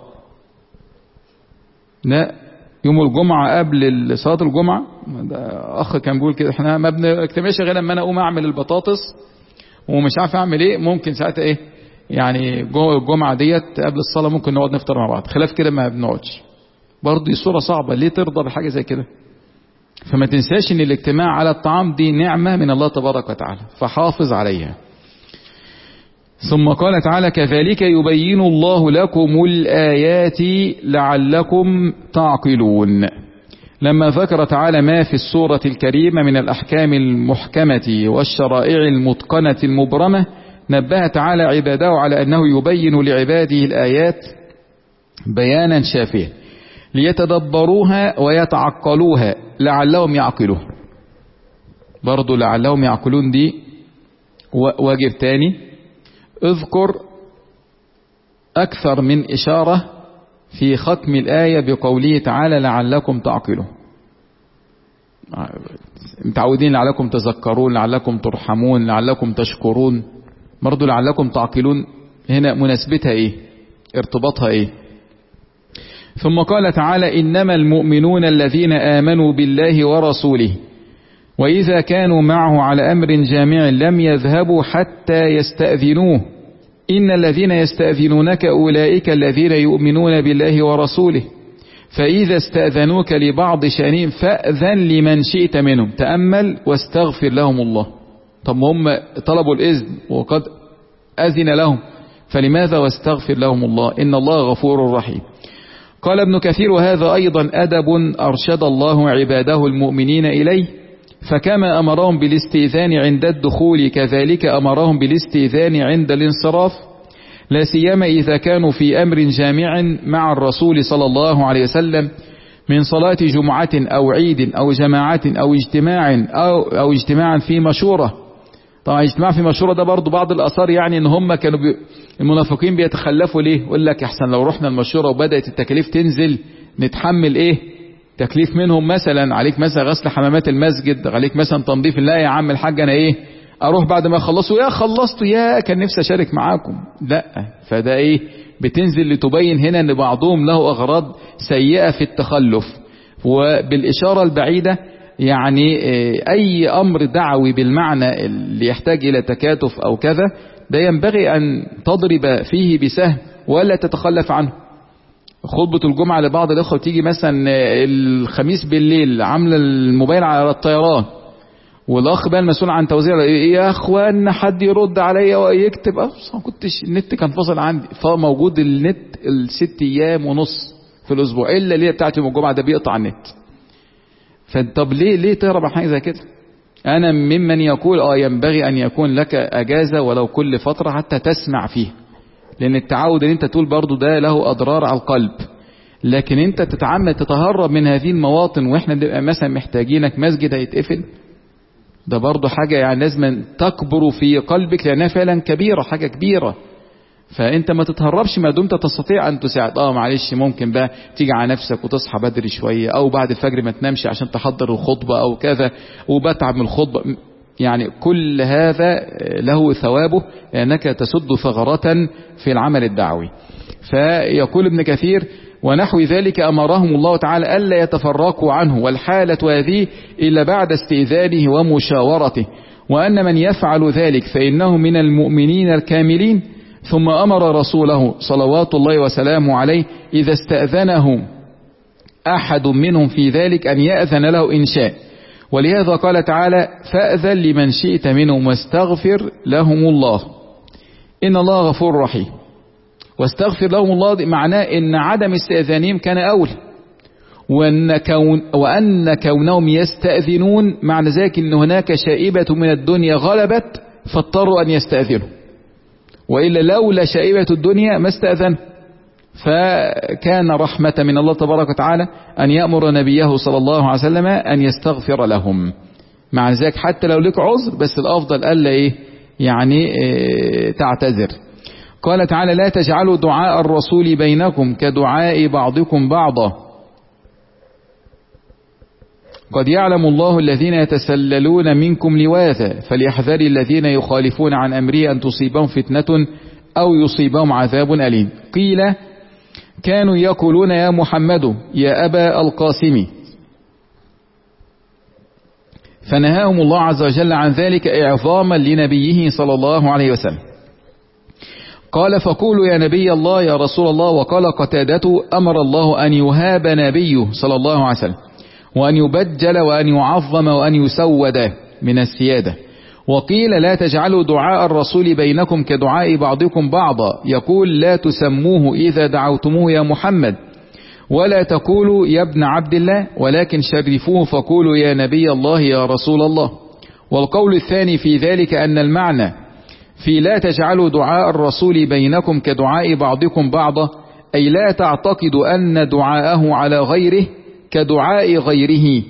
لا يوم الجمعة قبل صلاة الجمعة. ده اخ كان بيقول كده احنا ما بنجتمعش غير لما انا اقوم اعمل البطاطس ومش عارف اعمل ايه، ممكن ساعتها ايه يعني الجمعة ديت قبل الصلاة ممكن نقعد نفطر مع بعض، خلاف كده ما بنقعدش. برضه دي صورة صعبة، ليه ترضى بحاجة زي كده؟ فما تنساش ان الاجتماع على الطعام دي نعمة من الله تبارك وتعالى، فحافظ عليها. ثم قال تعالى كذلك يبين الله لكم الآيات لعلكم تعقلون. لما ذكر تعالى ما في السورة الكريمة من الأحكام المحكمة والشرائع المتقنة المبرمة، نبه تعالى عباده على أنه يبين لعباده الآيات بيانا شافيا ليتدبروها ويتعقلوها لعلهم يعقلون. برضو لعلهم يعقلون دي واجب تاني، اذكر أكثر من إشارة في ختم الآية بقوله تعالى لعلكم تعقلون. متعودين لعلكم تذكرون، لعلكم ترحمون، لعلكم تشكرون، برضو لعلكم تعقلون هنا مناسبتها ايه؟ ارتباطها ايه؟ ثم قال تعالى إنما المؤمنون الذين آمنوا بالله ورسوله وإذا كانوا معه على أمر جامع لم يذهبوا حتى يستأذنوه إن الذين يستأذنونك أولئك الذين يؤمنون بالله ورسوله فإذا استأذنوك لبعض شأنهم فأذن لمن شئت منهم تأمل واستغفر لهم الله. طب هم طلبوا الإذن وقد أذن لهم، فلماذا واستغفر لهم الله؟ إن الله غفور رحيم. قال ابن كثير وهذا أيضا أدب أرشد الله عباده المؤمنين إليه، فكما أمرهم بالاستئذان عند الدخول كذلك أمرهم بالاستئذان عند الانصراف، لا سيما إذا كانوا في أمر جامع مع الرسول صلى الله عليه وسلم من صلاة جمعة أو عيد أو جماعة أو اجتماع أو, أو اجتماع في مشورة. طبعا اجتماع في مشورة ده برضو بعض الأثار يعني ان هم كانوا بي المنافقين بيتخلفوا ليه؟ يقول لك احسن لو رحنا المشورة وبدأت التكاليف تنزل نتحمل ايه تكليف منهم، مثلا عليك مثلا غسل حمامات المسجد، عليك مثلا تنظيف. لا يا عم الحاج انا ايه اروح بعد ما خلصوا، يا خلصتوا يا كان نفسي اشارك معاكم، لا. فده ايه بتنزل لتبين هنا ان بعضهم له اغراض سيئة في التخلف. وبالاشارة البعيدة يعني اي امر دعوي بالمعنى اللي يحتاج الى تكاتف او كذا ده ينبغي ان تضرب فيه بسهم ولا تتخلف عنه. خطبة الجمعة لبعض الاخوة تيجي مثلا الخميس بالليل عاملة الموبايل على الطيران، والاخ بقى المسؤول عن توزيع يا اخوان حد يرد عليا ويكتب، اصلا كنتش النت كان فاصل عندي، فموجود النت الست ايام ونص في الاسبوع الا اللي بتاعت يوم الجمعة ده بيقطع النت. فطب ليه ليه تهرب عن حاجه زي كده؟ انا ممن يقول اه ينبغي ان يكون لك اجازه ولو كل فتره حتى تسمع فيه، لان التعود ان انت تقول برضو ده له اضرار على القلب. لكن انت تتعمد تتهرب من هذه المواطن واحنا بنبقى مثلا محتاجينك، مسجد هيتقفل، ده برضو حاجه يعني لازم تكبر في قلبك لانها فعلا كبيره، حاجه كبيره. فانت ما تتهربش ما دمت تستطيع ان تساعد. اه معلش ممكن بقى تيجي على نفسك وتصحى بدري شوية او بعد الفجر ما تنامش عشان تحضر الخطبة او كذا وبتعب من الخطبة، يعني كل هذا له ثوابه لانك تسد ثغرة في العمل الدعوي. فيقول ابن كثير ونحو ذلك امرهم الله تعالى الا يتفرقوا عنه والحالة هذه الا بعد استئذانه ومشاورته، وان من يفعل ذلك فانه من المؤمنين الكاملين. ثم أمر رسوله صلوات الله وسلامه عليه إذا استأذنه أحد منهم في ذلك أن يأذن له إن شاء، ولهذا قال تعالى فأذن لمن شئت منهم واستغفر لهم الله إن الله غفور رحيم. واستغفر لهم الله معناه إن عدم استئذانهم كان أولى، وأن, كون وأن كونهم يستأذنون معنى ذلك أن هناك شائبة من الدنيا غلبت فاضطروا أن يستأذنوا، وإلا لولا شائبة الدنيا ما استأذن. فكان رحمة من الله تبارك وتعالى أن يأمر نبيه صلى الله عليه وسلم أن يستغفر لهم. مع ذلك حتى لو لك عذر بس الأفضل ألا إيه يعني إيه تعتذر. قال تعالى لا تجعلوا دعاء الرسول بينكم كدعاء بعضكم بعضا قد يعلم الله الذين يتسللون منكم لواذا فليحذر الذين يخالفون عن أمره أن تصيبهم فتنة أو يصيبهم عذاب أليم. قيل كانوا يقولون يا محمد يا أبا القاسم، فنهاهم الله عز وجل عن ذلك إعظاما لنبيه صلى الله عليه وسلم. قال فقولوا يا نبي الله يا رسول الله. وقال قتادة أمر الله أن يهاب نبيه صلى الله عليه وسلم وأن يبجل وأن يعظم وأن يسود من السيادة. وقيل لا تجعلوا دعاء الرسول بينكم كدعاء بعضكم بعضا يقول لا تسموه إذا دعوتموه يا محمد ولا تقولوا يا ابن عبد الله ولكن شرفوه فقولوا يا نبي الله يا رسول الله. والقول الثاني في ذلك أن المعنى في لا تجعلوا دعاء الرسول بينكم كدعاء بعضكم بعضا أي لا تعتقدوا أن دعاءه على غيره كدعاء غيره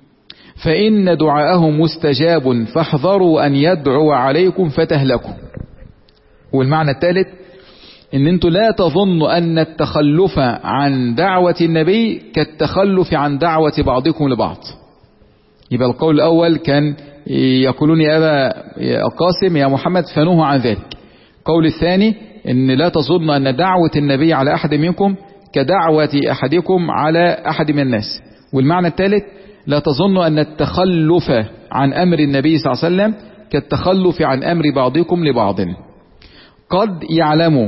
فإن دعاءه مستجاب فاحذروا أن يدعو عليكم فتهلكوا. والمعنى الثالث ان انتوا لا تظنوا ان التخلف عن دعوة النبي كالتخلف عن دعوة بعضكم لبعض. يبقى القول الاول كان يقولون يا ابا القاسم يا محمد فنهوا عن ذلك. القول الثاني ان لا تظن ان دعوة النبي على احد منكم كدعوة احدكم على احد من الناس. والمعنى الثالث لا تظن ان التخلف عن امر النبي صلى الله عليه وسلم كالتخلف عن امر بعضكم لبعض. قد يعلموا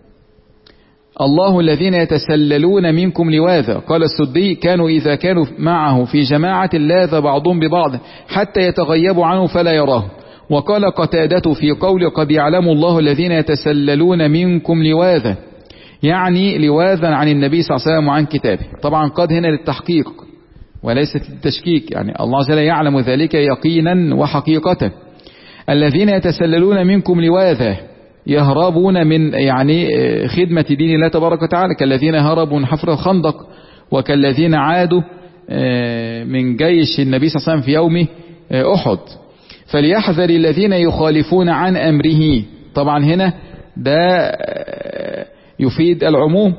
الله الذين يتسللون منكم لواذا. قال السدي كانوا إذا كانوا معه في جماعة لاذ بعضهم ببعض حتى يتغيبوا عنه فلا يراه. وقال قتادة في قول قد يعلم الله الذين يتسللون منكم لواذا يعني لواذا عن النبي صلى الله عليه وسلم وعن كتابه. طبعا قد هنا للتحقيق وليست للتشكيك، يعني الله عز وجل يعلم ذلك يقينا وحقيقة. الذين يتسللون منكم لواذا يهربون من يعني خدمة دين الله تبارك وتعالى كالذين هربوا من حفر الخندق وكالذين عادوا من جيش النبي صلى الله عليه وسلم في يوم أحد. فليحذر الذين يخالفون عن أمره. طبعا هنا ده يفيد العموم،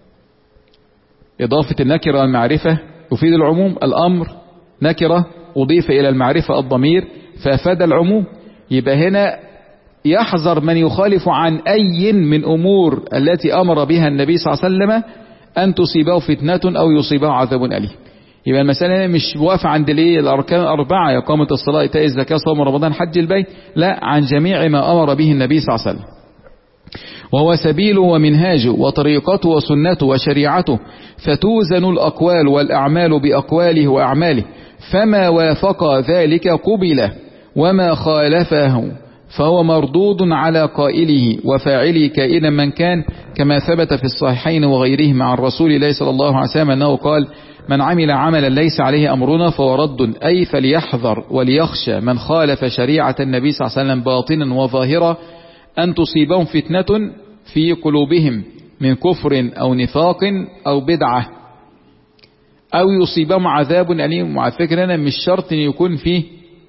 إضافة النكرة والمعرفة يفيد العموم. الأمر نكرة أضيف إلى المعرفة الضمير فأفاد العموم. يبقى هنا يحذر من يخالف عن أي من أمور التي أمر بها النبي صلى الله عليه وسلم أن تصيبه فتنة أو يصيبه عذاب أليم. يبقى المسألة مش واقفة عند الأركان الأربعة إقامة الصلاة إيتاء الزكاة صوم رمضان حج البيت، لا، عن جميع ما أمر به النبي صلى الله عليه وسلم. وهو سبيله ومنهاجه وطريقته وسنته وشريعته فتوزن الأقوال والأعمال بأقواله وأعماله فما وافق ذلك قبل وما خالفه فهو مردود على قائله وفاعله كائنا من كان كما ثبت في الصحيحين وغيره مع الرسول الله صلى الله عليه وسلم أنه قال من عمل عملا ليس عليه أمرنا فهو رد. أي فليحذر وليخشى من خالف شريعة النبي صلى الله عليه وسلم باطنا وظاهرا أن تصيبهم فتنة في قلوبهم من كفر أو نفاق أو بدعة أو يصيبهم عذاب أليم. وعلى فكرة أنا مش شرط أن يكون فيه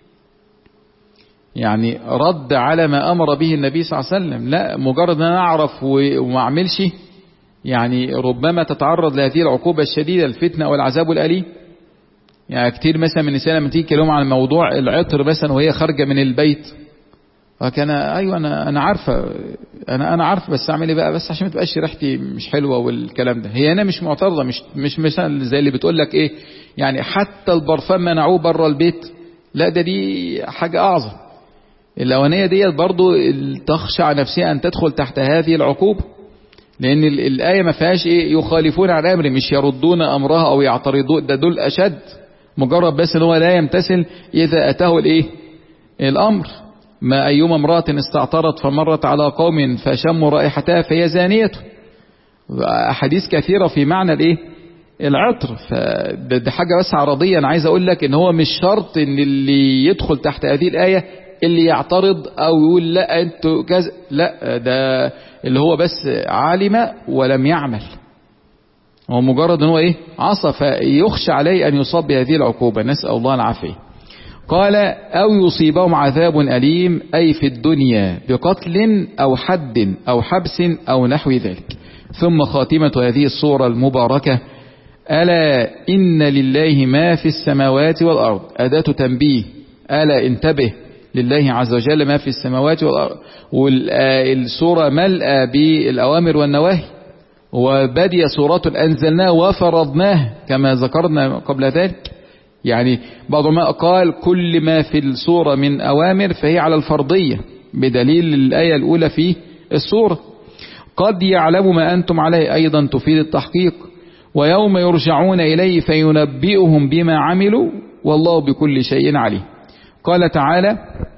يعني رد على ما أمر به النبي صلى الله عليه وسلم، لا، مجرد أن أنا أعرف وما أعملش يعني ربما تتعرض لهذه العقوبة الشديدة الفتنة والعذاب الأليم. يعني كتير مثلا من النساء لما تيجي لهم عن موضوع العطر مثلا وهي خارجة من البيت فكان أيوة أنا أنا عارفة أنا أنا عارفة بس أعمل إيه بقى بس عشان ما تبقاش ريحتي مش حلوة والكلام ده. هي أنا مش معترضة، مش مش مثلا زي اللي بتقول لك إيه يعني حتى البرفان منعوه بره البيت، لا، ده دي حاجة أعظم. الأولانية ديت برضو تخشى نفسها أن تدخل تحت هذه العقوبة، لأن الآية ما فيهاش إيه يخالفون عن أمر، مش يردون أمرها أو يعترضون، ده دول أشد، مجرد بس إن هو لا يمتثل إذا أتاه الإيه الأمر. ما أيما امرأة استعطرت فمرت على قوم فشموا رائحتها فهي زانية. أحاديث كثيرة في معنى الإيه العطر. فده حاجة بس عرضية. أنا عايز أقول لك إن هو مش شرط إن اللي يدخل تحت هذه الآية اللي يعترض أو يقول لا أنتوا كذا، لا، ده اللي هو بس علم ولم يعمل، هو مجرد إن هو إيه عصى، فيخشى عليه أن يصاب بهذه العقوبة، نسأل الله العافية. قال أو يصيبهم عذاب أليم، أي في الدنيا بقتل أو حد أو حبس أو نحو ذلك. ثم خاتمة هذه الصورة المباركة: ألا إن لله ما في السماوات والأرض. أداة تنبيه، ألا انتبه، لله عز وجل ما في السماوات والأرض. والسورة ملأى بالأوامر والنواهي، وبدي سورة أنزلناه وفرضناه كما ذكرنا قبل ذلك. يعني بعض ما قال كل ما في السورة من أوامر فهي على الفرضية بدليل الآية الأولى في السورة. قد يعلم ما أنتم عليه أيضا تفيد التحقيق. ويوم يرجعون إليه فينبئهم بما عملوا والله بكل شيء عليم. قال تعالى،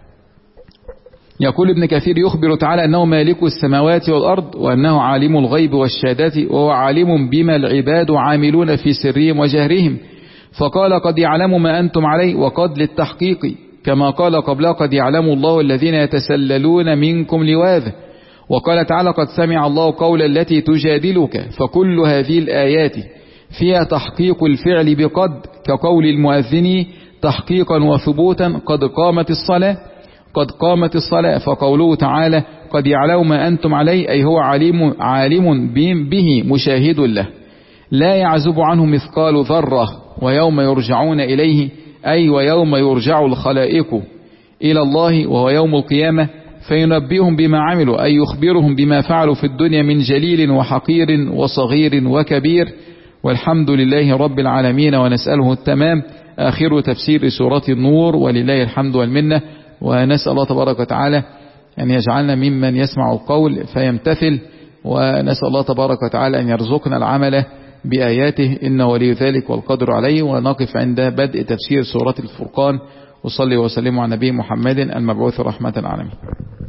يقول ابن كثير يخبر تعالى أنه مالك السماوات والأرض، وأنه عالم الغيب والشهادة، وهو عالم بما العباد عاملون في سرهم وجهرهم. فقال قد يعلم ما أنتم عليه، وقد للتحقيق، كما قال قبله قد يعلم الله الذين يتسللون منكم لواذا. وقال تعالى قد سمع الله قول التي تجادلك. فكل هذه الآيات فيها تحقيق الفعل بقد، كقول المؤذن تحقيقا وثبوتا قد قامت الصلاة، قد قامت الصلاة. فقوله تعالى قد يعلم ما أنتم عليه، أي هو عليم, عالم به مشاهد له، لا يعزب عنه مثقال ذرة. ويوم يرجعون إليه، أي ويوم يرجع الخلائق إلى الله وهو يوم القيامة، فينبئهم بما عملوا، أي يخبرهم بما فعلوا في الدنيا من جليل وحقير وصغير وكبير. والحمد لله رب العالمين، ونسأله التمام. آخر تفسير سورة النور، ولله الحمد والمنة. ونسأل الله تبارك وتعالى أن يجعلنا ممن يسمع القول فيمتثل، ونسأل الله تبارك وتعالى أن يرزقنا العمل بآياته، إنه ولي ذلك والقدر عليه. ونقف عند بدء تفسير سورة الفرقان. وصلي وسلم على نبي محمد المبعوث رحمة العالمين.